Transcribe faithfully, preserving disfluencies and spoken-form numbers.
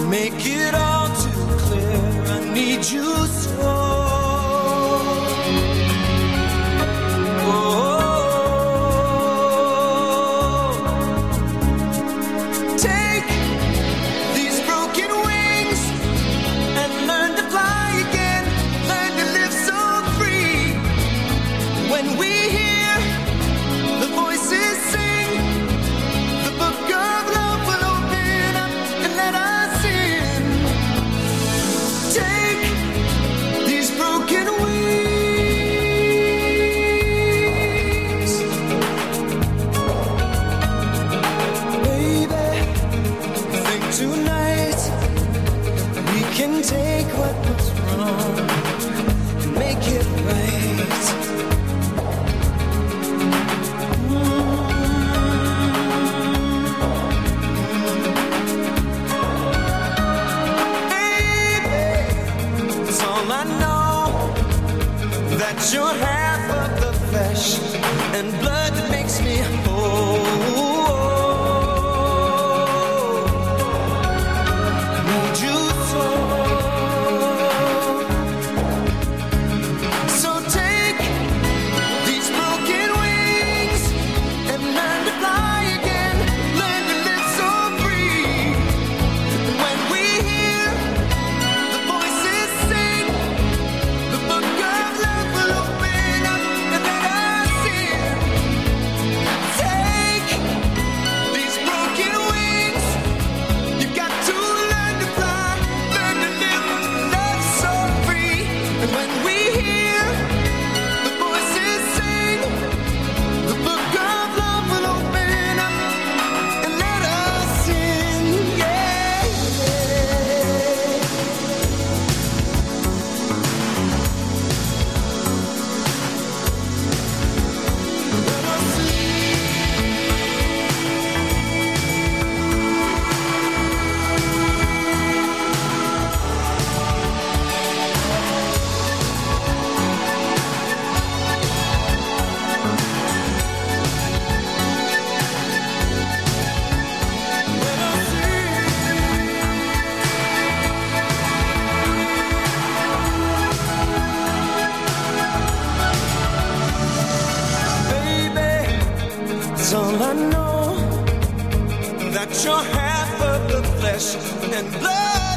make it all too clear. I need you so. You're half of the flesh and blood that makes me whole. I need you so. So take these broken wings and learn to fly again. Learn to live so free. When we hear the voices sing the book of love will open up and let us in. Take these broken wings. You've got to learn to fly, learn to live, love so free. And when we hear the voices sing, the book of love will open up and let us in. Yeah, yeah. Let us It's all I know, that you're half of the flesh and blood.